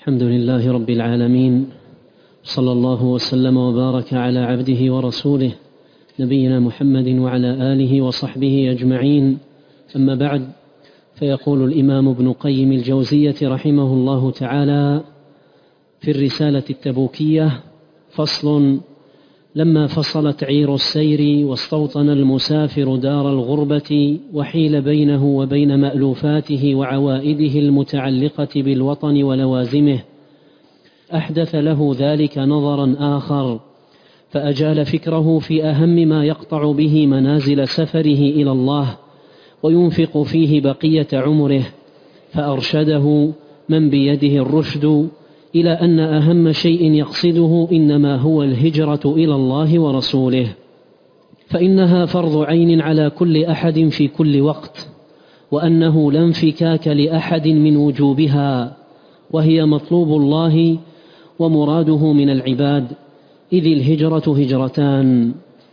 الحمد لله رب العالمين، صلى الله وسلم وبارك على عبده ورسوله نبينا محمد وعلى آله وصحبه أجمعين. أما بعد، فيقول الإمام ابن قيم الجوزية رحمه الله تعالى في الرسالة التبوكية: فصل: لما فصلت عير السير واستوطن المسافر دار الغربة وحيل بينه وبين مألوفاته وعوائده المتعلقة بالوطن ولوازمه، أحدث له ذلك نظرا آخر، فأجال فكره في أهم ما يقطع به منازل سفره إلى الله وينفق فيه بقية عمره، فأرشده من بيده الرشد إلى أن أهم شيء يقصده إنما هو الهجرة إلى الله ورسوله، فإنها فرض عين على كل أحد في كل وقت، وأنه لا انفكاك لأحد من وجوبها، وهي مطلوب الله ومراده من العباد، إذ الهجرة هجرتان: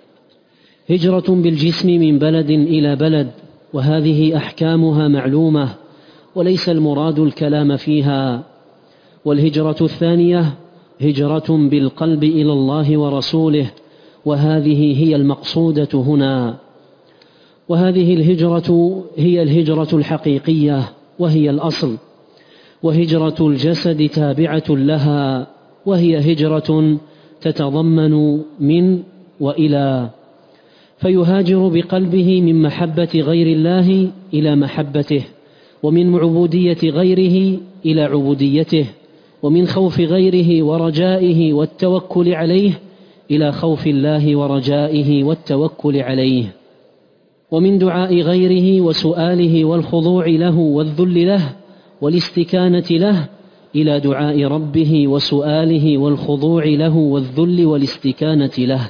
هجرة بالجسم من بلد إلى بلد، وهذه أحكامها معلومة وليس المراد الكلام فيها، والهجرة الثانية هجرة بالقلب إلى الله ورسوله، وهذه هي المقصودة هنا. وهذه الهجرة هي الهجرة الحقيقية وهي الأصل، وهجرة الجسد تابعة لها، وهي هجرة تتضمن من وإلى، فيهاجر بقلبه من محبة غير الله إلى محبته، ومن عبودية غيره إلى عبوديته، ومن خوف غيره ورجائه والتوكل عليه إلى خوف الله ورجائه والتوكل عليه، ومن دعاء غيره وسؤاله والخضوع له والذل له والاستكانة له إلى دعاء ربه وسؤاله والخضوع له والذل والاستكانة له.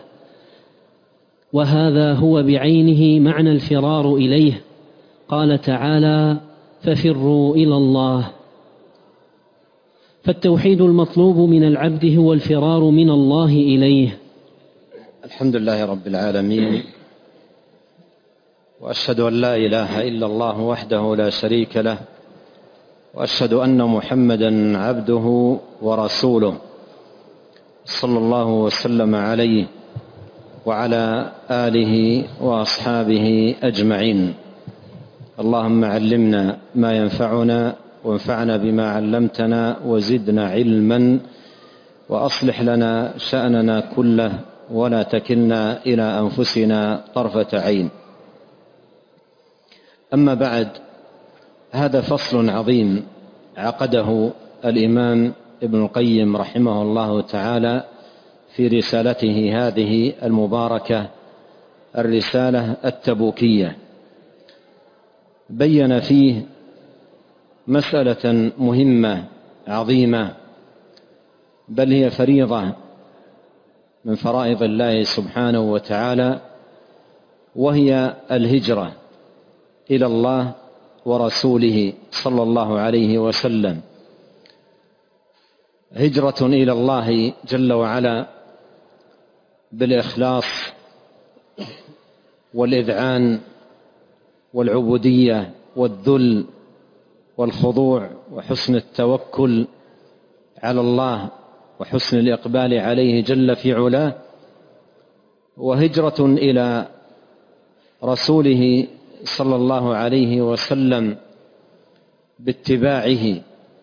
وهذا هو بعينه معنى الفرار إليه. قال تعالى: ففروا إلى الله. فالتوحيد المطلوب من العبد هو الفرار من الله إليه. الحمد لله رب العالمين، وأشهد أن لا إله إلا الله وحده لا شريك له، وأشهد أن محمدا عبده ورسوله، صلى الله وسلم عليه وعلى آله وأصحابه أجمعين. اللهم علمنا ما ينفعنا وانفعنا بما علمتنا وزدنا علما، وأصلح لنا شأننا كله ولا تكلنا إلى أنفسنا طرفة عين. أما بعد، هذا فصل عظيم عقده الإمام ابن القيم رحمه الله تعالى في رسالته هذه المباركة، الرسالة التبوكية. بين فيه مسألة مهمة عظيمة، بل هي فريضة من فرائض الله سبحانه وتعالى، وهي الهجرة إلى الله ورسوله صلى الله عليه وسلم. هجرة إلى الله جل وعلا بالإخلاص والإذعان والعبودية والذل والخضوع وحسن التوكل على الله وحسن الإقبال عليه جل في علاه، وهجرة إلى رسوله صلى الله عليه وسلم باتباعه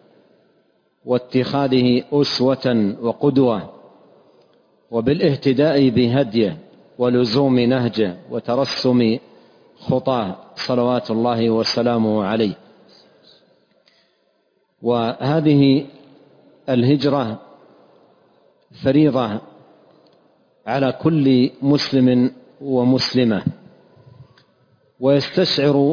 واتخاذه أسوة وقدوة، وبالاهتداء بهديه ولزوم نهجه وترسم خطاه صلوات الله وسلامه عليه. وهذه الهجرة فريضة على كل مسلم ومسلمة، ويستشعر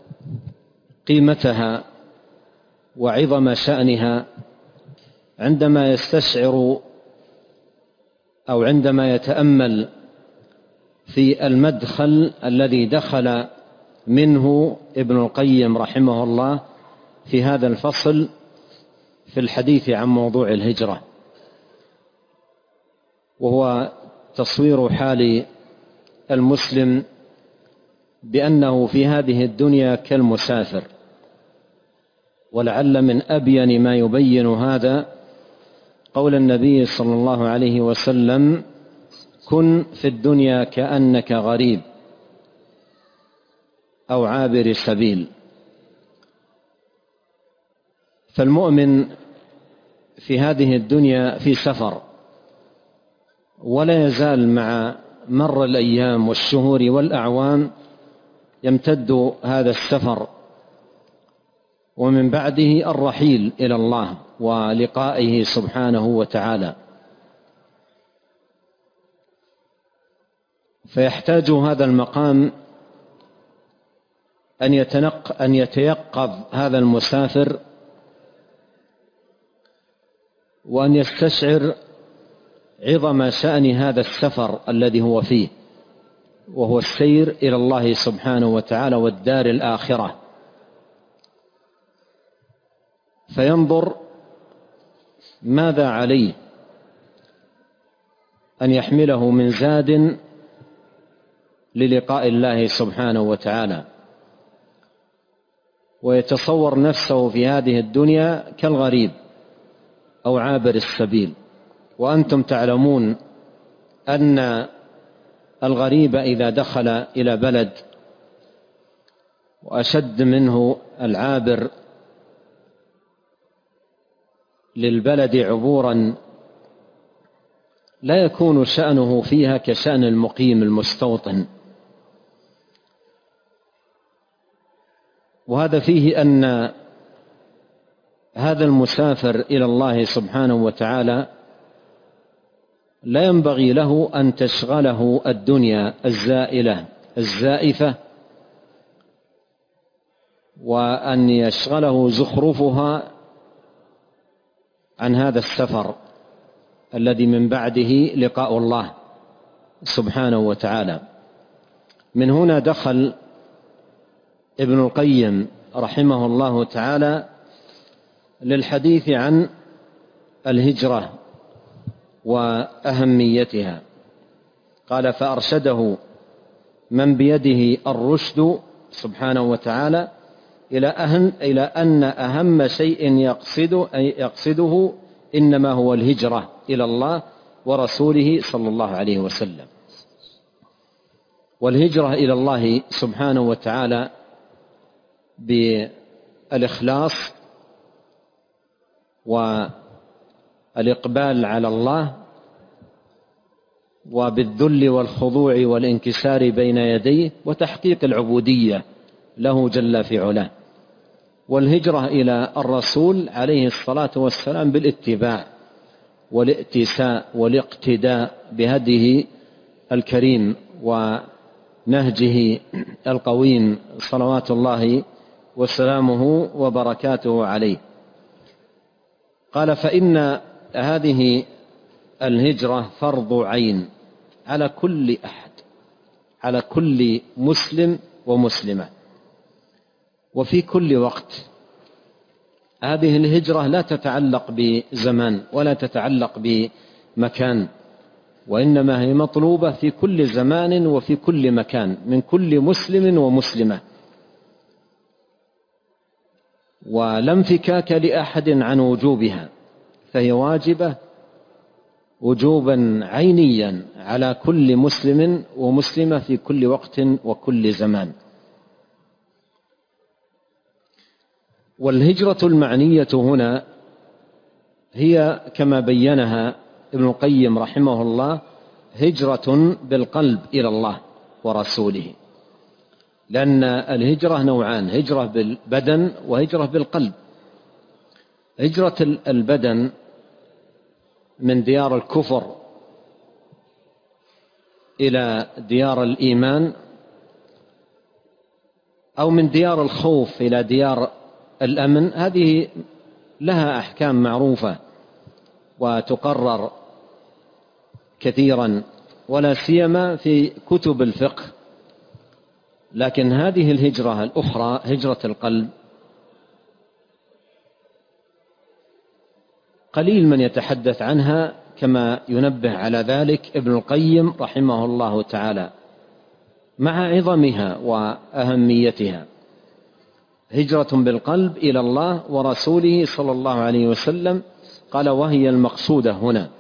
قيمتها وعظم شأنها عندما يستشعر أو عندما يتأمل في المدخل الذي دخل منه ابن القيم رحمه الله في هذا الفصل في الحديث عن موضوع الهجرة، وهو تصوير حال المسلم بأنه في هذه الدنيا كالمسافر، ولعل من أبين ما يبين هذا قول النبي صلى الله عليه وسلم: كن في الدنيا كأنك غريب أو عابر سبيل. فالمؤمن في هذه الدنيا في سفر، ولا يزال مع مر الأيام والشهور والأعوام يمتد هذا السفر، ومن بعده الرحيل إلى الله ولقائه سبحانه وتعالى. فيحتاج هذا المقام أن يتيقظ هذا المسافر، وأن يستشعر عظم شأن هذا السفر الذي هو فيه، وهو السير إلى الله سبحانه وتعالى والدار الآخرة. فينظر ماذا عليه أن يحمله من زاد للقاء الله سبحانه وتعالى، ويتصور نفسه في هذه الدنيا كالغريب أو عابر السبيل. وأنتم تعلمون أن الغريب إذا دخل إلى بلد، وأشد منه العابر للبلد عبورا، لا يكون شأنه فيها كشأن المقيم المستوطن. وهذا فيه أن هذا المسافر إلى الله سبحانه وتعالى لا ينبغي له أن تشغله الدنيا الزائلة الزائفة، وأن يشغله زخرفها عن هذا السفر الذي من بعده لقاء الله سبحانه وتعالى. من هنا دخل ابن القيم رحمه الله تعالى للحديث عن الهجرة وأهميتها. قال: فأرشده من بيده الرشد سبحانه وتعالى إلى أن أهم شيء يقصده إنما هو الهجرة إلى الله ورسوله صلى الله عليه وسلم. والهجرة إلى الله سبحانه وتعالى بالإخلاص والإقبال على الله، وبالذل والخضوع والانكسار بين يديه، وتحقيق العبودية له جل في علاه. والهجرة إلى الرسول عليه الصلاة والسلام بالاتباع والائتساء والاقتداء بهديه الكريم ونهجه القويم صلوات الله وسلامه وبركاته عليه. قال: فإن هذه الهجرة فرض عين على كل أحد، على كل مسلم ومسلمة، وفي كل وقت. هذه الهجرة لا تتعلق بزمان ولا تتعلق بمكان، وإنما هي مطلوبة في كل زمان وفي كل مكان من كل مسلم ومسلمة، ولا انفكاك لأحد عن وجوبها، فهي واجبة وجوبا عينيا على كل مسلم ومسلمة في كل وقت وكل زمان. والهجرة المعنية هنا هي كما بينها ابن القيم رحمه الله هجرة بالقلب إلى الله ورسوله، لأن الهجرة نوعان: هجرة بالبدن وهجرة بالقلب. هجرة البدن من ديار الكفر إلى ديار الإيمان، أو من ديار الخوف إلى ديار الأمن، هذه لها أحكام معروفة وتقرر كثيرا، ولا سيما في كتب الفقه. لكن هذه الهجرة الأخرى، هجرة القلب، قليل من يتحدث عنها، كما ينبه على ذلك ابن القيم رحمه الله تعالى، مع عظمها وأهميتها. هجرة بالقلب إلى الله ورسوله صلى الله عليه وسلم. قال وهي المقصودة هنا.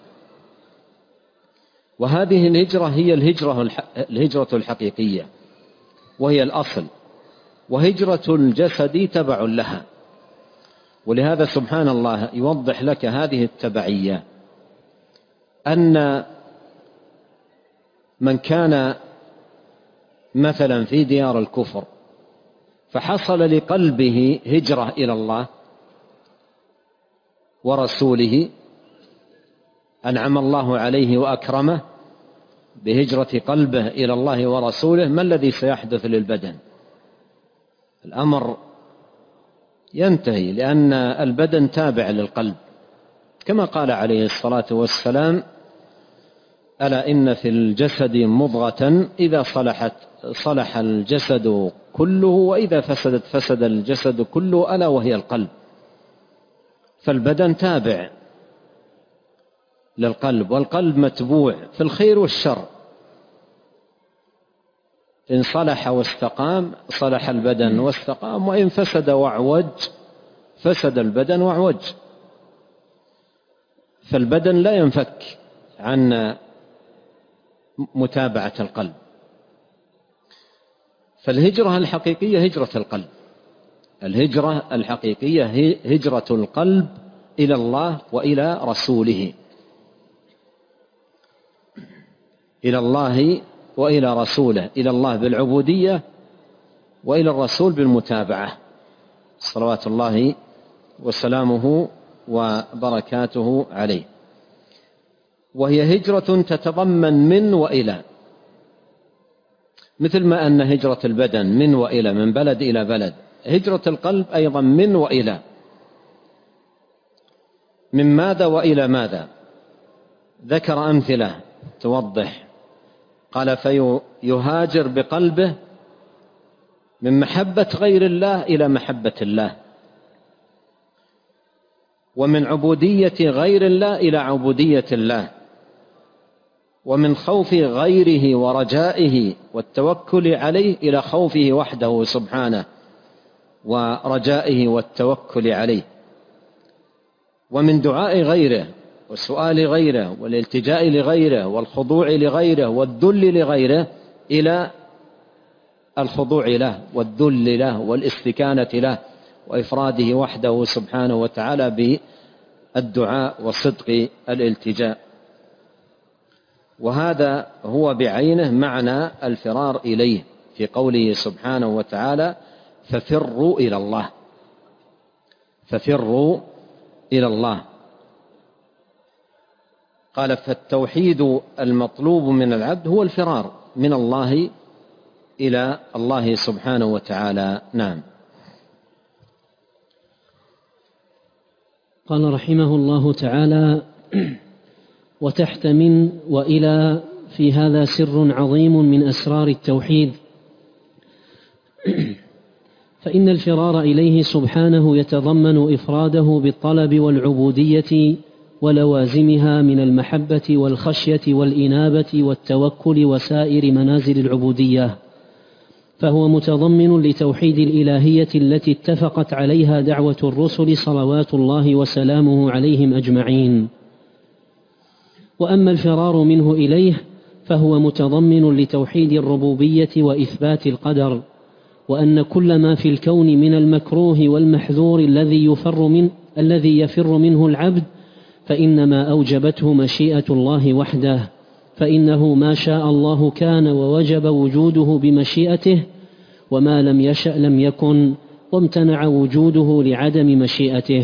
وهذه الهجرة هي الهجرة الحقيقية، وهي الأصل، وهجرة الجسد تبع لها. ولهذا سبحان الله يوضح لك هذه التبعية، أن من كان مثلا في ديار الكفر فحصل لقلبه هجرة إلى الله ورسوله، أنعم الله عليه وأكرمه بهجرة قلبه إلى الله ورسوله، ما الذي سيحدث للبدن؟ الأمر ينتهي، لأن البدن تابع للقلب، كما قال عليه الصلاة والسلام: ألا إن في الجسد مضغة إذا صلحت صلح الجسد كله، وإذا فسدت فسد الجسد كله، ألا وهي القلب. فالبدن تابع للقلب، والقلب متبوع في الخير والشر. إن صلح واستقام صلح البدن واستقام، وإن فسد واعوج فسد البدن واعوج. فالبدن لا ينفك عن متابعة القلب. فالهجرة الحقيقية هجرة القلب، الهجرة الحقيقية هجرة القلب إلى الله وإلى رسوله، إلى الله وإلى رسوله، إلى الله بالعبودية وإلى الرسول بالمتابعة صلوات الله وسلامه وبركاته عليه. وهي هجرة تتضمن من وإلى، مثل ما أن هجرة البدن من وإلى، من بلد إلى بلد، هجرة القلب أيضا من وإلى. من ماذا وإلى ماذا؟ ذكر أمثلة توضح. قال فيهاجر بقلبه من محبة غير الله إلى محبة الله، ومن عبودية غير الله إلى عبودية الله، ومن خوف غيره ورجائه والتوكل عليه إلى خوفه وحده سبحانه ورجائه والتوكل عليه، ومن دعاء غيره والسؤال غيره والالتجاء لغيره والخضوع لغيره والذل لغيره إلى الخضوع له والذل له والاستكانة له وإفراده وحده سبحانه وتعالى بالدعاء وصدق الالتجاء. وهذا هو بعينه معنى الفرار إليه في قوله سبحانه وتعالى: ففروا إلى الله، ففروا إلى الله. قال: فالتوحيد المطلوب من العبد هو الفرار من الله إلى الله سبحانه وتعالى. نعم. قال رحمه الله تعالى: وتحت من وإلى في هذا سر عظيم من أسرار التوحيد، فإن الفرار إليه سبحانه يتضمن إفراده بالطلب والعبودية ولوازمها من المحبة والخشية والإنابة والتوكل وسائر منازل العبودية، فهو متضمن لتوحيد الإلهية التي اتفقت عليها دعوة الرسل صلوات الله وسلامه عليهم أجمعين. وأما الفرار منه إليه فهو متضمن لتوحيد الربوبية وإثبات القدر، وأن كل ما في الكون من المكروه والمحذور الذي يفر منه العبد فإنما أوجبته مشيئة الله وحده، فإنه ما شاء الله كان ووجب وجوده بمشيئته، وما لم يشأ لم يكن، وامتنع وجوده لعدم مشيئته.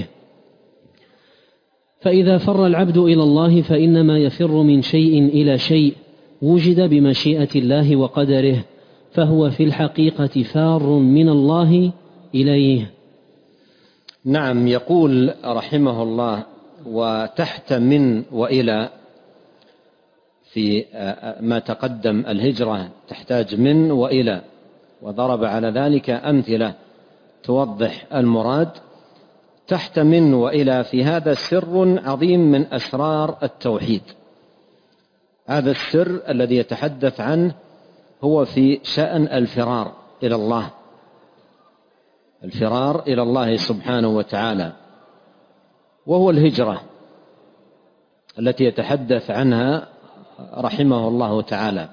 فإذا فر العبد إلى الله فإنما يفر من شيء إلى شيء وجد بمشيئة الله وقدره، فهو في الحقيقة فار من الله إليه. نعم. يقول رحمه الله: وتحت من وإلى، في ما تقدم الهجرة تحتاج من وإلى، وضرب على ذلك أمثلة توضح المراد. تحت من وإلى في هذا سر عظيم من أسرار التوحيد. هذا السر الذي يتحدث عنه هو في شأن الفرار إلى الله، الفرار إلى الله سبحانه وتعالى، وهو الهجرة التي يتحدث عنها رحمه الله تعالى.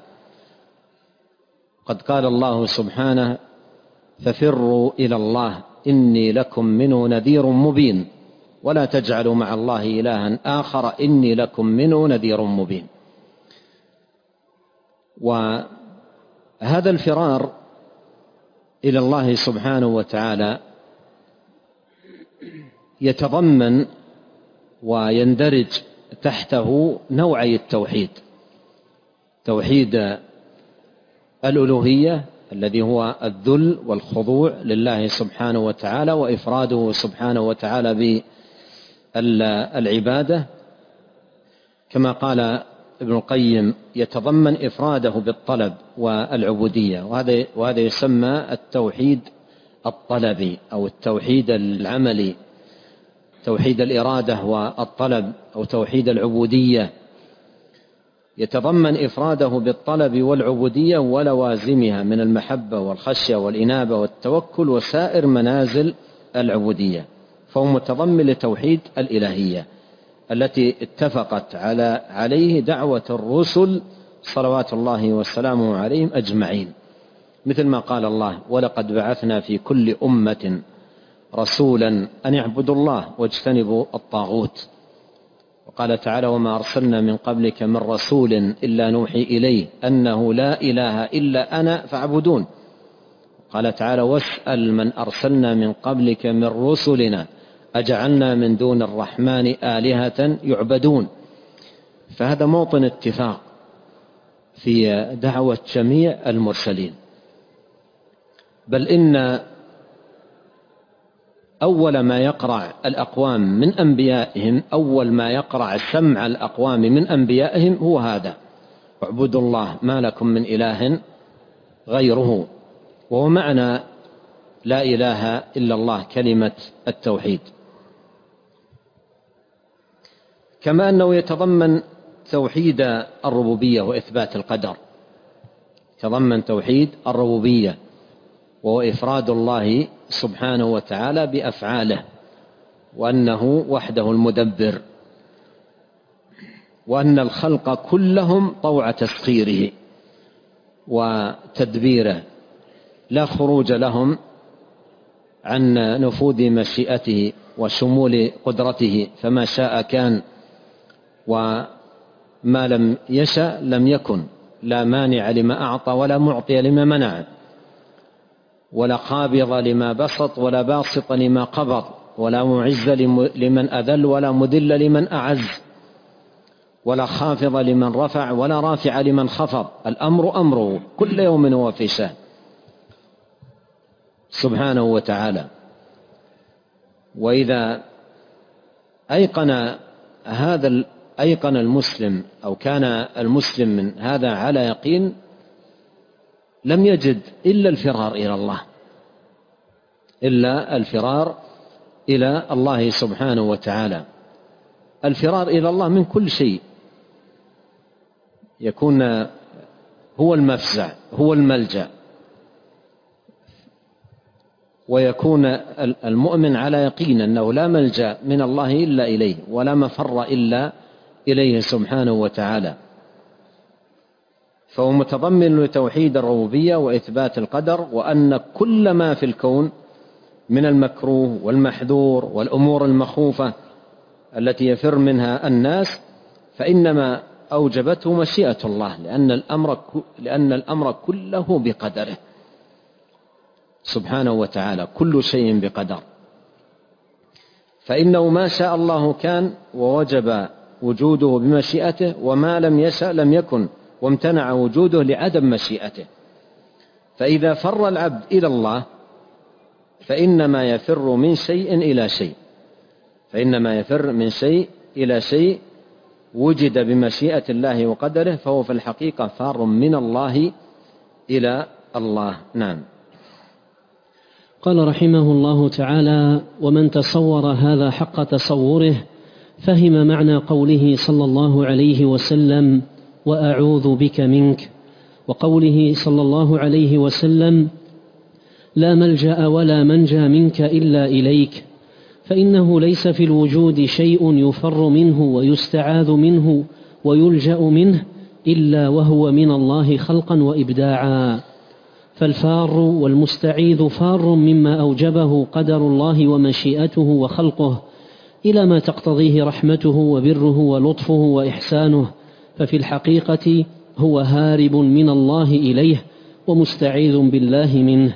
قد قال الله سبحانه: ففروا إلى الله إني لكم منه نذير مبين ولا تجعلوا مع الله إلها آخر إني لكم منه نذير مبين. وهذا الفرار إلى الله سبحانه وتعالى يتضمن ويندرج تحته نوعي التوحيد: توحيد الألوهية الذي هو الذل والخضوع لله سبحانه وتعالى وإفراده سبحانه وتعالى بالعبادة، كما قال ابن القيم يتضمن إفراده بالطلب والعبودية، وهذا يسمى التوحيد الطلبي أو التوحيد العملي، توحيد الإرادة والطلب أو توحيد العبودية، يتضمن إفراده بالطلب والعبودية ولوازمها من المحبة والخشية والإنابة والتوكل وسائر منازل العبودية، فهو متضمن لتوحيد الإلهية التي اتفقت عليه دعوة الرسل صلوات الله وسلامه عليهم أجمعين، مثل ما قال الله: ولقد بعثنا في كل أمة رسولا أن اعبدوا الله واجتنبوا الطاغوت. وقال تعالى: وما أرسلنا من قبلك من رسول إلا نوحي إليه أنه لا إله إلا أنا فاعبدون. قال تعالى: واسأل من أرسلنا من قبلك من رسلنا أجعلنا من دون الرحمن آلهة يعبدون. فهذا موطن اتفاق في دعوة جميع المرسلين، بل إن أول ما يقرع الأقوام من أنبيائهم، أول ما يقرع سمع الأقوام من أنبيائهم هو هذا: اعبدوا الله ما لكم من إله غيره، وهو معنى لا إله إلا الله، كلمة التوحيد. كما أنه يتضمن توحيد الربوبية وإثبات القدر، يتضمن توحيد الربوبية وهو إفراد الله سبحانه وتعالى بأفعاله، وأنه وحده المدبر، وأن الخلق كلهم طوع تسخيره وتدبيره، لا خروج لهم عن نفوذ مشيئته وشمول قدرته، فما شاء كان وما لم يشأ لم يكن، لا مانع لما أعطى ولا معطي لما منع، ولا قابض لما بسط ولا باسط لما قبض، ولا معز لمن أذل ولا مذل لمن أعز، ولا خافض لمن رفع ولا رافع لمن خفض. الأمر أمره كل يوم هو في شأن سبحانه وتعالى. وإذا أيقن المسلم أو كان المسلم من هذا على يقين لم يجد إلا الفرار إلى الله، إلا الفرار إلى الله سبحانه وتعالى. الفرار إلى الله من كل شيء يكون هو المفزع، هو الملجأ، ويكون المؤمن على يقين أنه لا ملجأ من الله إلا إليه، ولا مفر إلا إليه سبحانه وتعالى. فهو متضمن لتوحيد الربوبية وإثبات القدر، وأن كل ما في الكون من المكروه والمحذور والأمور المخوفة التي يفر منها الناس فإنما أوجبته مشيئة الله، لأن الأمر كله بقدره سبحانه وتعالى، كل شيء بقدر. فإنه ما شاء الله كان ووجب وجوده بمشيئته، وما لم يشأ لم يكن وامتنع وجوده لعدم مشيئته. فإذا فر العبد إلى الله فإنما يفر من شيء إلى شيء، فإنما يفر من شيء إلى شيء وجد بمشيئة الله وقدره، فهو في الحقيقة فار من الله إلى الله. نعم. قال رحمه الله تعالى: ومن تصور هذا حق تصوره فهم معنى قوله صلى الله عليه وسلم: وأعوذ بك منك، وقوله صلى الله عليه وسلم: لا ملجأ ولا منجى منك إلا إليك، فإنه ليس في الوجود شيء يفر منه ويستعاذ منه ويلجأ منه إلا وهو من الله خلقا وإبداعا، فالفار والمستعيذ فار مما أوجبه قدر الله ومشيئته وخلقه إلى ما تقتضيه رحمته وبره ولطفه وإحسانه، ففي الحقيقة هو هارب من الله إليه ومستعيذ بالله منه.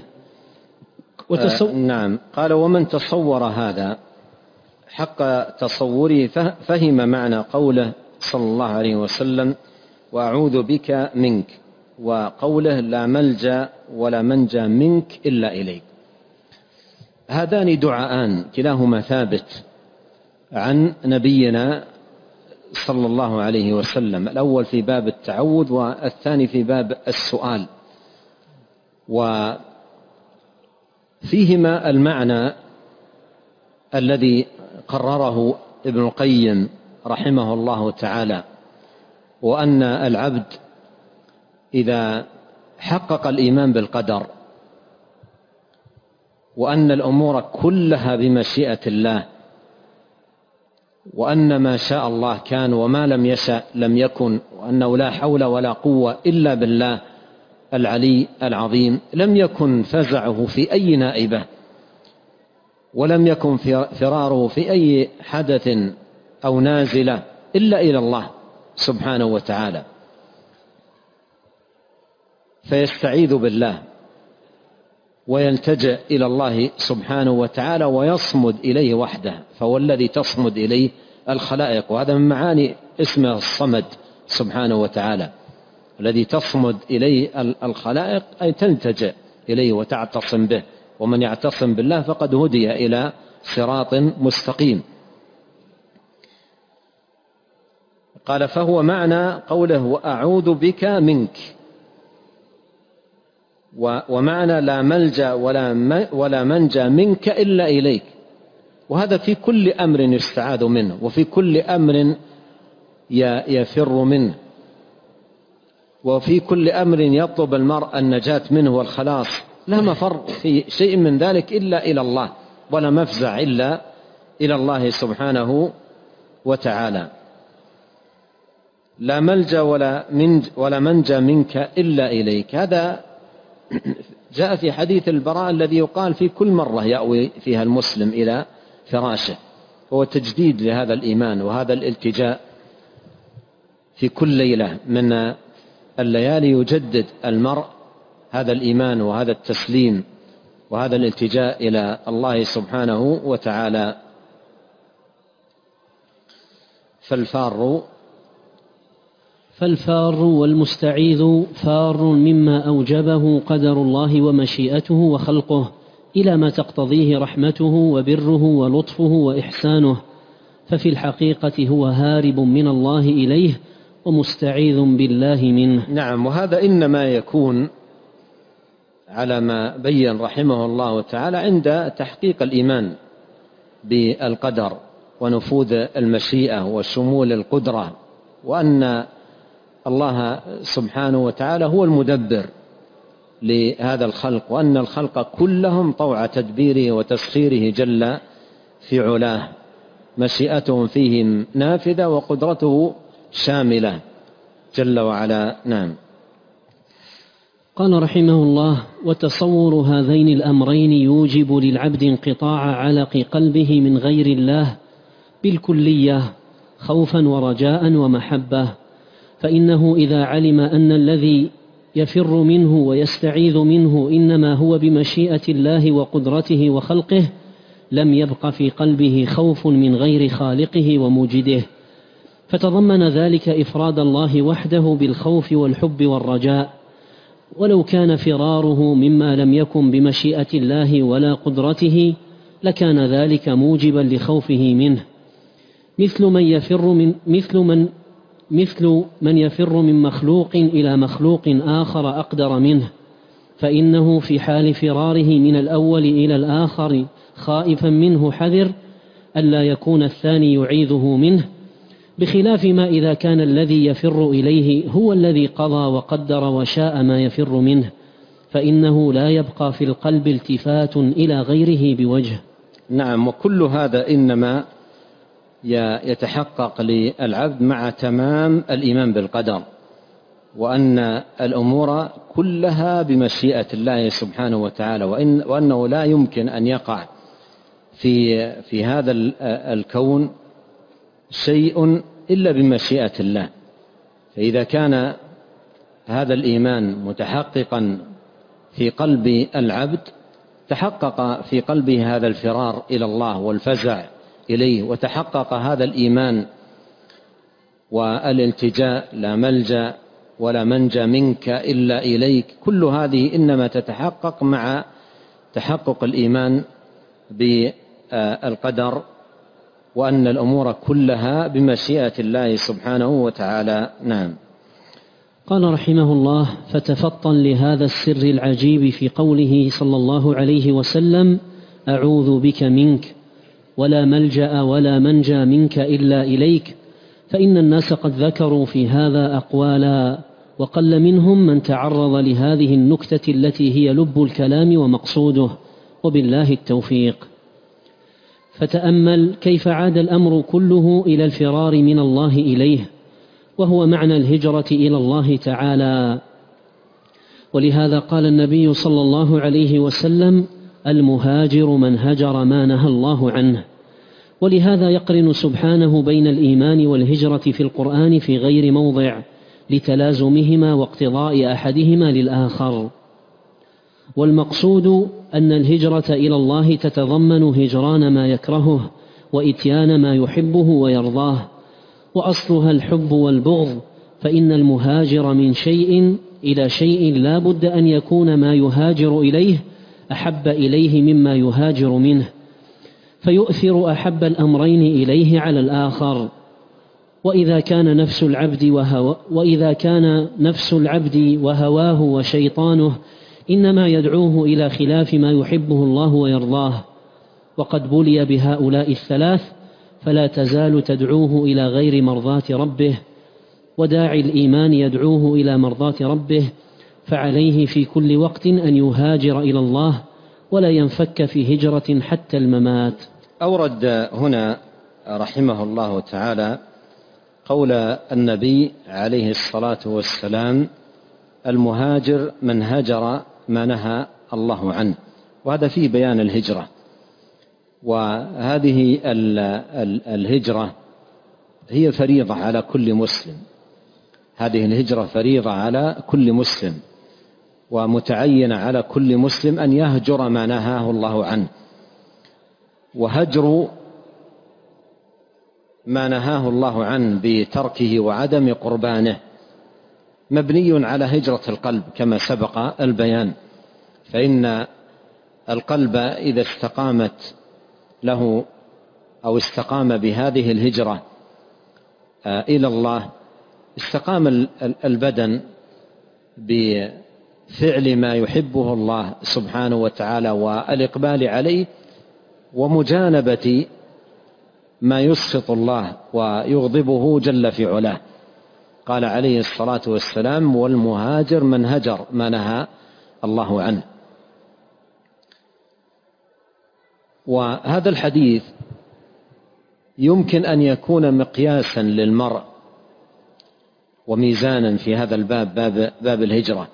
نعم. قال: ومن تصور هذا حق تصوره فهم معنى قوله صلى الله عليه وسلم: وأعوذ بك منك، وقوله: لا ملجأ ولا منجى منك إلا إليك. هذان دعاءان كلاهما ثابت عن نبينا صلى الله عليه وسلم، الأول في باب التعوذ والثاني في باب السؤال، وفيهما المعنى الذي قرره ابن القيم رحمه الله تعالى، وأن العبد إذا حقق الإيمان بالقدر وأن الأمور كلها بمشيئة الله، وأن ما شاء الله كان وما لم يشأ لم يكن، وأنه لا حول ولا قوة إلا بالله العلي العظيم، لم يكن فزعه في أي نائبة، ولم يكن فراره في أي حدث أو نازلة إلا إلى الله سبحانه وتعالى، فيستعيذ بالله ويلتجئ إلى الله سبحانه وتعالى ويصمد إليه وحده، فهو الذي تصمد إليه الخلائق، وهذا من معاني اسمه الصمد سبحانه وتعالى، الذي تصمد إليه الخلائق أي تلتجئ إليه وتعتصم به، ومن يعتصم بالله فقد هدي إلى صراط مستقيم. قال: فهو معنى قوله: وأعوذ بك منك، ومعنى لا ملجأ ولا منجى منك إلا إليك، وهذا في كل أمر يستعاذ منه وفي كل أمر يفر منه، وفي كل أمر يطلب المرء النجاة منه والخلاص، لا مفر في شيء من ذلك إلا إلى الله، ولا مفزع إلا إلى الله سبحانه وتعالى. لا ملجأ ولا منجى منك إلا إليك، هذا جاء في حديث البراء الذي يقال في كل مرة يأوي فيها المسلم إلى فراشه، هو تجديد لهذا الإيمان وهذا الالتجاء في كل ليلة من الليالي، يجدد المرء هذا الإيمان وهذا التسليم وهذا الالتجاء إلى الله سبحانه وتعالى. فالفار والمستعيذ فار مما أوجبه قدر الله ومشيئته وخلقه إلى ما تقتضيه رحمته وبره ولطفه وإحسانه، ففي الحقيقة هو هارب من الله إليه ومستعيذ بالله منه. نعم. وهذا إنما يكون على ما بين رحمه الله تعالى عند تحقيق الإيمان بالقدر ونفوذ المشيئة وشمول القدرة، وأن الله سبحانه وتعالى هو المدبر لهذا الخلق، وأن الخلق كلهم طوع تدبيره وتسخيره جل في علاه، مشيئتهم فيهم نافذة وقدرته شاملة جل وعلا. نعم. قال رحمه الله: وتصور هذين الأمرين يوجب للعبد انقطاع علق قلبه من غير الله بالكلية خوفا ورجاء ومحبة، فإنه إذا علم أن الذي يفر منه ويستعيذ منه إنما هو بمشيئة الله وقدرته وخلقه لم يبق في قلبه خوف من غير خالقه وموجده، فتضمن ذلك إفراد الله وحده بالخوف والحب والرجاء، ولو كان فراره مما لم يكن بمشيئة الله ولا قدرته لكان ذلك موجبا لخوفه منه، مثل من يفر من مخلوق إلى مخلوق آخر أقدر منه، فإنه في حال فراره من الأول إلى الآخر خائفا منه حذر ألا يكون الثاني يعيذه منه، بخلاف ما إذا كان الذي يفر إليه هو الذي قضى وقدر وشاء ما يفر منه، فإنه لا يبقى في القلب التفات إلى غيره بوجه. نعم، وكل هذا إنما يتحقق للعبد مع تمام الإيمان بالقدر، وأن الأمور كلها بمشيئة الله سبحانه وتعالى، وأنه لا يمكن أن يقع في هذا الكون شيء إلا بمشيئة الله. فإذا كان هذا الإيمان متحققا في قلب العبد، تحقق في قلبه هذا الفرار إلى الله والفزع إليه، وتحقق هذا الإيمان والالتجاء، لا ملجأ ولا منجى منك إلا إليك. كل هذه إنما تتحقق مع تحقق الإيمان بالقدر، وأن الأمور كلها بمشيئة الله سبحانه وتعالى. نعم. قال رحمه الله: فتفطن لهذا السر العجيب في قوله صلى الله عليه وسلم: أعوذ بك منك، ولا ملجأ ولا منجى منك إلا إليك. فإن الناس قد ذكروا في هذا أقوالا، وقل منهم من تعرض لهذه النكتة التي هي لب الكلام ومقصوده، وبالله التوفيق. فتأمل كيف عاد الأمر كله إلى الفرار من الله إليه، وهو معنى الهجرة إلى الله تعالى. ولهذا قال النبي صلى الله عليه وسلم: المهاجر من هجر ما نهى الله عنه. ولهذا يقرن سبحانه بين الإيمان والهجرة في القرآن في غير موضع، لتلازمهما واقتضاء أحدهما للآخر. والمقصود أن الهجرة إلى الله تتضمن هجران ما يكرهه وإتيان ما يحبه ويرضاه، وأصلها الحب والبغض، فإن المهاجر من شيء إلى شيء لا بد أن يكون ما يهاجر إليه أحب إليه مما يهاجر منه، فيؤثر أحب الأمرين إليه على الآخر. وإذا كان نفس العبد وهواه وشيطانه إنما يدعوه إلى خلاف ما يحبه الله ويرضاه، وقد بلي بهؤلاء الثلاث، فلا تزال تدعوه إلى غير مرضاة ربه، وداعي الإيمان يدعوه إلى مرضاة ربه، فعليه في كل وقت أن يهاجر إلى الله، ولا ينفك في هجرة حتى الممات. أورد هنا رحمه الله تعالى قول النبي عليه الصلاة والسلام: المهاجر من هجر ما نهى الله عنه. وهذا فيه بيان الهجرة، وهذه الهجرة هي فريضة على كل مسلم. هذه الهجرة فريضة على كل مسلم، ومتعينة على كل مسلم أن يهجر ما نهاه الله عنه. وهجر ما نهاه الله عنه بتركه وعدم قربانه مبني على هجرة القلب كما سبق البيان. فإن القلب إذا استقامت له أو استقام بهذه الهجرة إلى الله، استقام البدن بفعل ما يحبه الله سبحانه وتعالى والإقبال عليه، ومجانبة ما يسخط الله ويغضبه جل في علاه. قال عليه الصلاة والسلام: والمهاجر من هجر ما نهى الله عنه. وهذا الحديث يمكن أن يكون مقياسا للمرء وميزانا في هذا الباب، باب الهجرة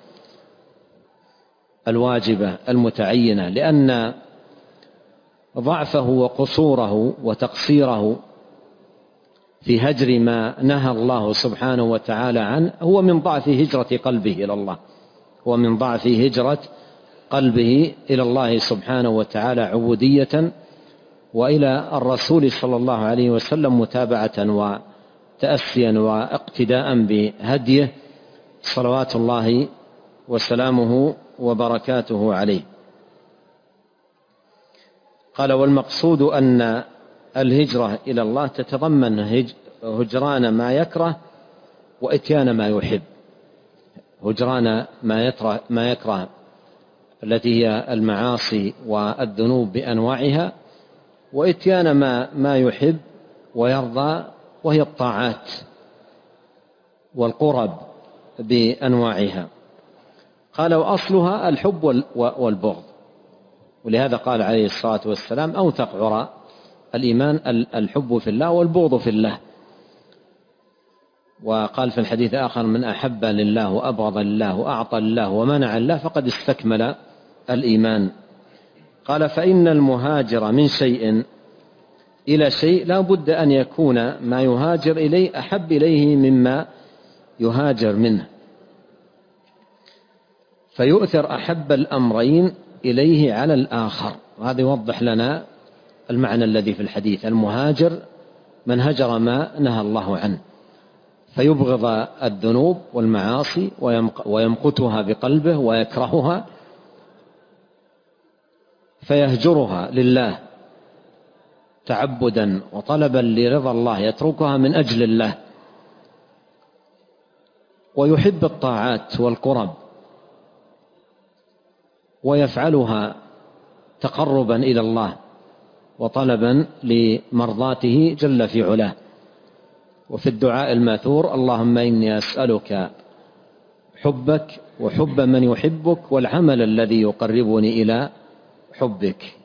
الواجبة المتعينة، لأن ضعفه وقصوره وتقصيره في هجر ما نهى الله سبحانه وتعالى عنه هو من ضعف هجرة قلبه إلى الله، هو من ضعف هجرة قلبه إلى الله سبحانه وتعالى عبودية، وإلى الرسول صلى الله عليه وسلم متابعة وتأسيا واقتداء بهديه صلوات الله وسلامه وبركاته عليه. قال: والمقصود أن الهجرة إلى الله تتضمن هجران ما يكره وإتيان ما يحب. هجران ما يكره التي هي المعاصي والذنوب بأنواعها، وإتيان ما يحب ويرضى وهي الطاعات والقرب بأنواعها. قال وأصلها الحب والبغض، ولهذا قال عليه الصلاة والسلام أوثق عراء الإيمان الحب في الله والبغض في الله. وقال في الحديث آخر من أحب لله وأبغض لله وأعطى لله ومنع لله فقد استكمل الإيمان. قال فإن المهاجر من شيء إلى شيء لا بد أن يكون ما يهاجر إليه أحب إليه مما يهاجر منه، فيؤثر أحب الأمرين إليه على الآخر. وهذا يوضح لنا المعنى الذي في الحديث. المهاجر من هجر ما نهى الله عنه، فيبغض الذنوب والمعاصي ويمقتها بقلبه ويكرهها، فيهجرها لله تعبدا وطلبا لرضا الله، يتركها من أجل الله، ويحب الطاعات والقرب ويفعلها تقربا إلى الله وطلبا لمرضاته جل في علاه. وفي الدعاء الماثور اللهم إني أسألك حبك وحب من يحبك والعمل الذي يقربني إلى حبك.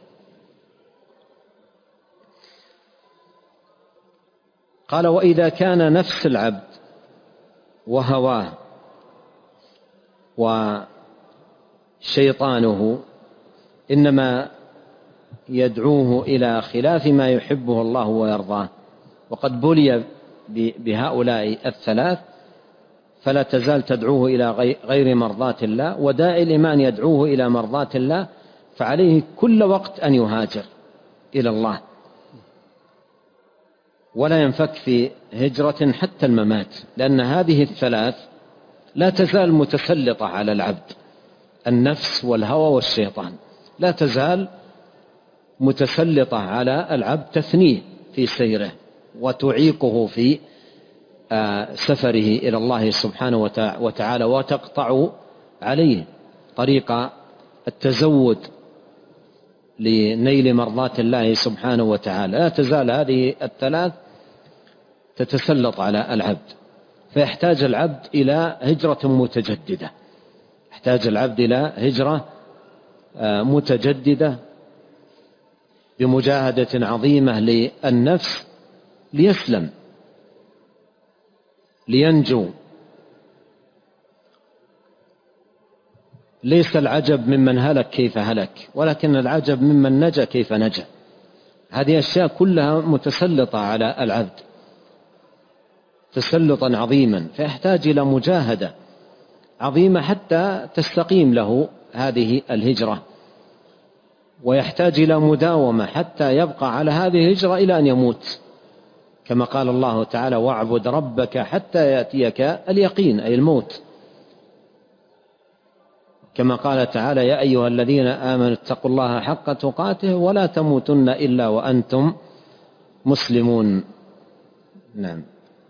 قال وإذا كان نفس العبد وهواه وشيطانه إنما يدعوه إلى خلاف ما يحبه الله ويرضاه، وقد بلي بهؤلاء الثلاث، فلا تزال تدعوه إلى غير مرضاة الله، وداعي الإيمان يدعوه إلى مرضاة الله، فعليه كل وقت أن يهاجر إلى الله ولا ينفك في هجرة حتى الممات، لأن هذه الثلاث لا تزال متسلطة على العبد، النفس والهوى والشيطان لا تزال متسلطة على العبد، تثنيه في سيره وتعيقه في سفره إلى الله سبحانه وتعالى، وتقطع عليه طريق التزود لنيل مرضاة الله سبحانه وتعالى. لا تزال هذه الثلاث تتسلط على العبد، فيحتاج العبد إلى هجرة متجددة، يحتاج العبد إلى هجرة متجددة بمجاهدة عظيمة للنفس ليسلم لينجو. ليس العجب ممن هلك كيف هلك، ولكن العجب ممن نجا كيف نجا. هذه أشياء كلها متسلطة على العبد تسلطا عظيما، فيحتاج إلى مجاهدة عظيمة حتى تستقيم له هذه الهجرة، ويحتاج إلى مداومة حتى يبقى على هذه الهجرة إلى أن يموت، كما قال الله تعالى واعبد ربك حتى يأتيك اليقين، أي الموت، كما قال تعالى يا أيها الذين آمنوا اتقوا الله حق تقاته ولا تموتن إلا وأنتم مسلمون. نعم.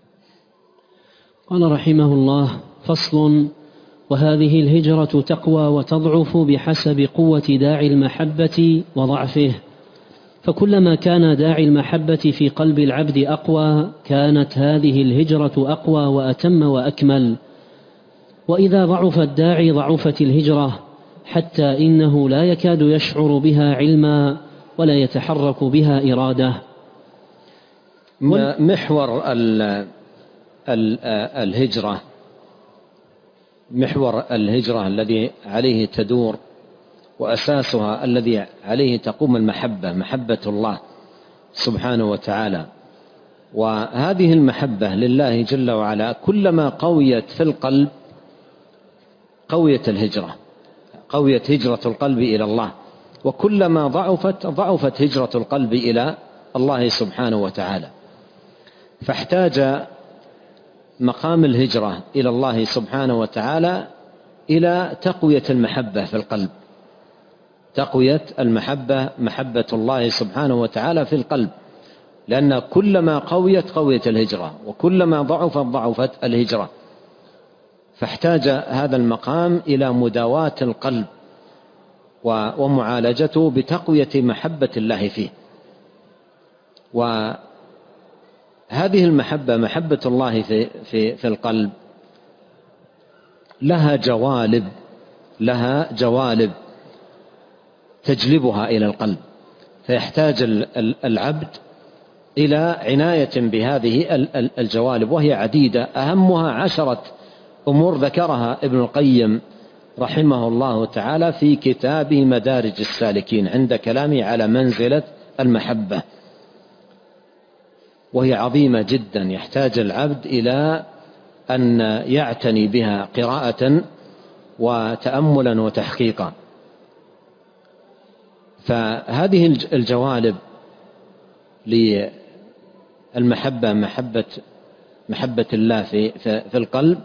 قال رحمه الله فصل: وهذه الهجرة تقوى وتضعف بحسب قوة داعي المحبة وضعفه، فكلما كان داعي المحبة في قلب العبد أقوى كانت هذه الهجرة أقوى وأتم وأكمل، وإذا ضعف الداعي ضعفت الهجرة، حتى إنه لا يكاد يشعر بها علما ولا يتحرك بها إرادة. محور الهجرة الذي عليه تدور وأساسها الذي عليه تقوم المحبة، محبة الله سبحانه وتعالى. وهذه المحبة لله جل وعلا كلما قويت في القلب قويت الهجرة، قويت هجرة القلب إلى الله، وكلما ضعفت هجرة القلب إلى الله سبحانه وتعالى. فاحتاج مقام الهجرة إلى الله سبحانه وتعالى إلى تقوية المحبة في القلب، تقوية المحبة، محبة الله سبحانه وتعالى في القلب، لأن كلما قويت الهجرة، وكلما ضعفت الهجرة. فاحتاج هذا المقام إلى مداواة القلب ومعالجته بتقوية محبة الله فيه. وهذه المحبة، محبة الله في القلب، لها جوالب لها جوالب تجلبها إلى القلب، فيحتاج العبد إلى عناية بهذه الجوالب، وهي عديدة، أهمها 10 أمور ذكرها ابن القيم رحمه الله تعالى في كتابه مدارج السالكين عند كلامه على منزلة المحبة، وهي عظيمة جدا، يحتاج العبد إلى أن يعتني بها قراءة وتأملا وتحقيقا. فهذه الجوالب للمحبة، محبة الله في القلب،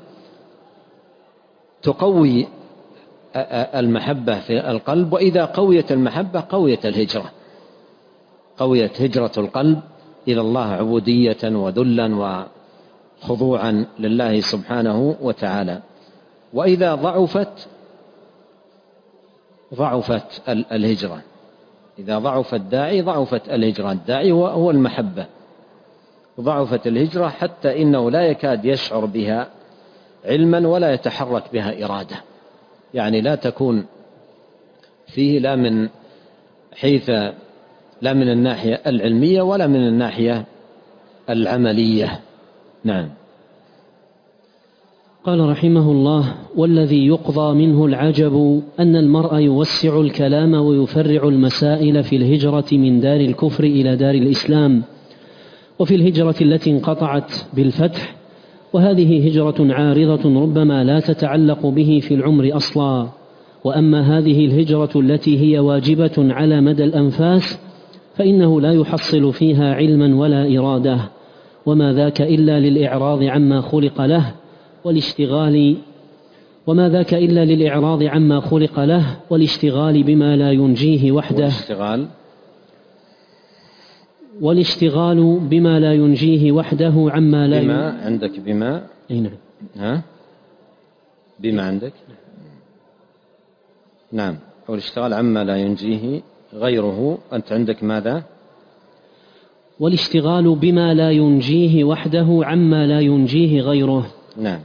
تقوي المحبة في القلب، وإذا قويت المحبة قويت الهجرة، قويت هجرة القلب إلى الله عبودية وذلا وخضوعا لله سبحانه وتعالى. وإذا ضعفت الهجرة، إذا ضعف الداعي ضعفت الهجرة، الداعي هو المحبة، ضعفت الهجرة حتى إنه لا يكاد يشعر بها علما ولا يتحرك بها إرادة، يعني لا تكون فيه لا من الناحية العلمية ولا من الناحية العملية. نعم. قال رحمه الله: والذي يقضى منه العجب أن المرء يوسع الكلام ويفرع المسائل في الهجرة من دار الكفر إلى دار الإسلام، وفي الهجرة التي انقطعت بالفتح، وهذه هجرة عارضة ربما لا تتعلق به في العمر أصلا. وأما هذه الهجرة التي هي واجبة على مدى الأنفاس فإنه لا يحصل فيها علما ولا إرادة، وما ذاك إلا للإعراض عما خلق له والاشتغال بما لا ينجيه وحده، والاشتغال بما لا ينجيه وحده عما لا بما عندك بما أي نعم. ها بما عندك نعم، أو الاشتغال عما لا ينجيه غيره، أنت عندك ماذا؟ والاشتغال بما لا ينجيه وحده عما لا ينجيه غيره. نعم.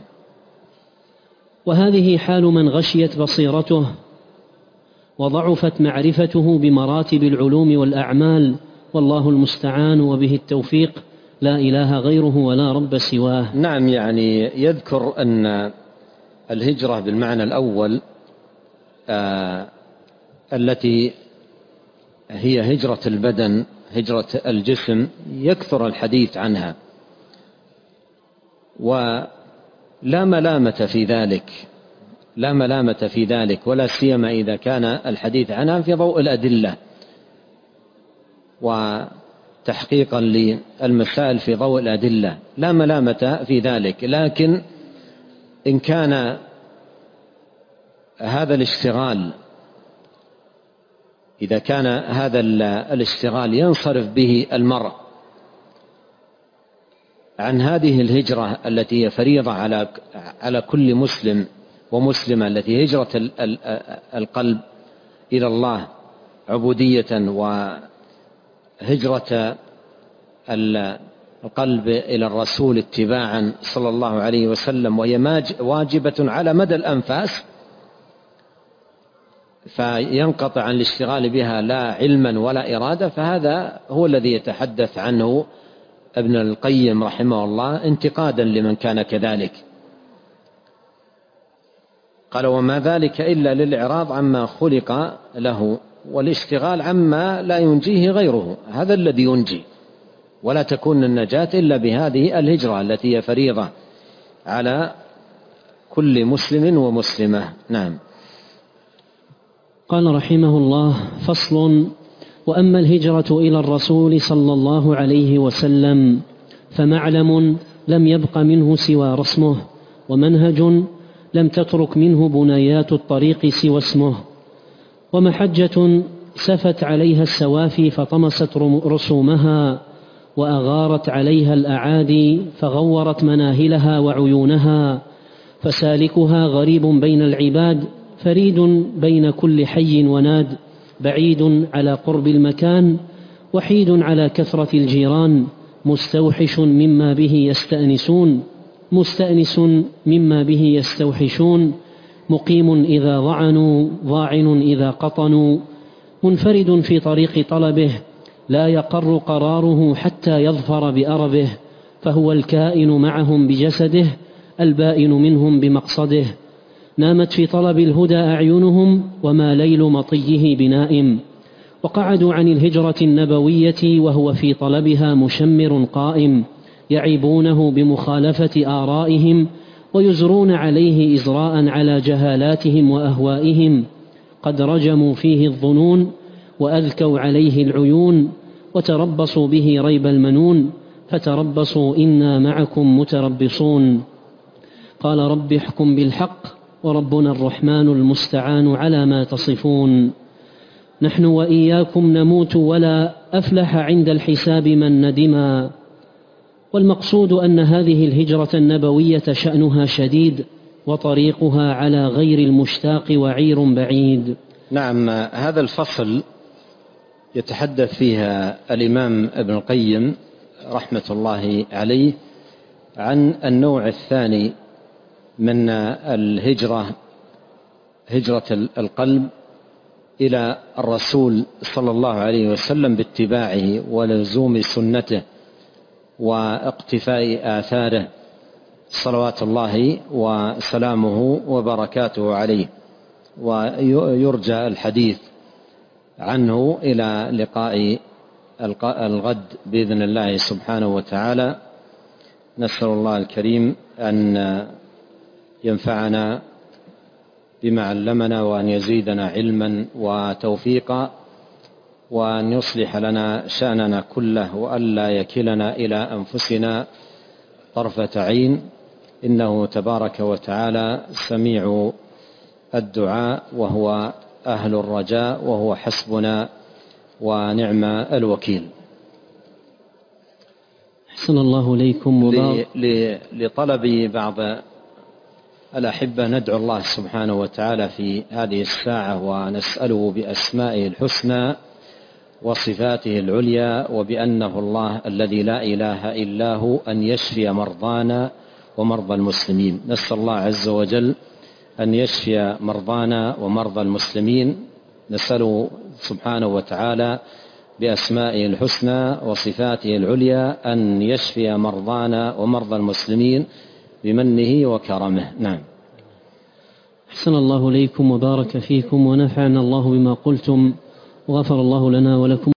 وهذه حال من غشيت بصيرته وضعفت معرفته بمراتب العلوم والأعمال، والله المستعان وبه التوفيق، لا إله غيره ولا رب سواه. نعم، يعني يذكر أن الهجرة بالمعنى الأول التي هي هجرة البدن، هجرة الجسم، يكثر الحديث عنها، ولا ملامة في ذلك، لا ملامة في ذلك، ولا سيما إذا كان الحديث عنها في ضوء الأدلة وتحقيقا للمسائل في ضوء الأدلة، لا ملامة في ذلك. لكن إن كان هذا الاشتغال، إذا كان هذا الاشتغال ينصرف به المرء عن هذه الهجرة التي هي فريضة على كل مسلم ومسلمة، التي هجرة القلب إلى الله عبودية، وهجرة القلب إلى الرسول اتباعا صلى الله عليه وسلم، وهي واجبة على مدى الأنفاس، فينقطع عن الاشتغال بها لا علما ولا إرادة، فهذا هو الذي يتحدث عنه ابن القيم رحمه الله انتقادا لمن كان كذلك. قال: وما ذلك إلا للإعراض عما خلق له والاشتغال عما لا ينجيه غيره، هذا الذي ينجي، ولا تكون النجاة إلا بهذه الهجرة التي هي فريضة على كل مسلم ومسلمة. نعم. قال رحمه الله: فصل: وأما الهجرة إلى الرسول صلى الله عليه وسلم فمعلم لم يبق منه سوى رسمه، ومنهج لم تترك منه بنيات الطريق سوى اسمه، ومحجة سفت عليها السوافي فطمست رسومها، وأغارت عليها الأعادي فغورت مناهلها وعيونها، فسالكها غريب بين العباد، فريد بين كل حي وناد، بعيد على قرب المكان، وحيد على كثرة الجيران، مستوحش مما به يستأنس مما به يستوحشون، مقيم إذا ضعنوا، ضاعن إذا قطنوا، منفرد في طريق طلبه، لا يقر قراره حتى يظفر بأربه، فهو الكائن معهم بجسده، البائن منهم بمقصده. نامت في طلب الهدى أعينهم، وما ليل مطيه بنائم، وقعدوا عن الهجرة النبوية وهو في طلبها مشمر قائم، يعيبونه بمخالفة آرائهم، ويزرون عليه إزراء على جهالاتهم وأهوائهم. قد رجموا فيه الظنون، وأذكوا عليه العيون، وتربصوا به ريب المنون، فتربصوا إنا معكم متربصون. قال رب احكم بالحق، وربنا الرحمن المستعان على ما تصفون. نحن وإياكم نموت، ولا أفلح عند الحساب من ندما. والمقصود أن هذه الهجرة النبوية شأنها شديد، وطريقها على غير المشتاق وعير بعيد. نعم، هذا الفصل يتحدث فيها الإمام ابن القيم رحمة الله عليه عن النوع الثاني من الهجرة، هجرة القلب إلى الرسول صلى الله عليه وسلم باتباعه ولزوم سنته واقتفاء آثاره صلوات الله وسلامه وبركاته عليه. ويرجى الحديث عنه إلى لقاء الغد بإذن الله سبحانه وتعالى. نسأل الله الكريم أن ينفعنا بما علمنا، وأن يزيدنا علما وتوفيقا، وأن يصلح لنا شأننا كله، وألا يكلنا إلى أنفسنا طرفة عين، إنه تبارك وتعالى سميع الدعاء، وهو أهل الرجاء، وهو حسبنا ونعم الوكيل. أحسن الله إليكم. لطلب بعض الأحبة ندعو الله سبحانه وتعالى في هذه الساعة، ونسأله بأسمائه الحسنى وصفاته العليا، وبأنه الله الذي لا إله إلا هو، أن يشفي مرضانا ومرضى المسلمين. نسأل الله عز وجل أن يشفي مرضانا ومرضى المسلمين. نسأله سبحانه وتعالى بأسمائه الحسنى وصفاته العليا أن يشفي مرضانا ومرضى المسلمين بمنه وكرمه. نعم. أحسن الله إليكم وبارك فيكم، ونفعنا الله بما قلتم، وغفر الله لنا ولكم.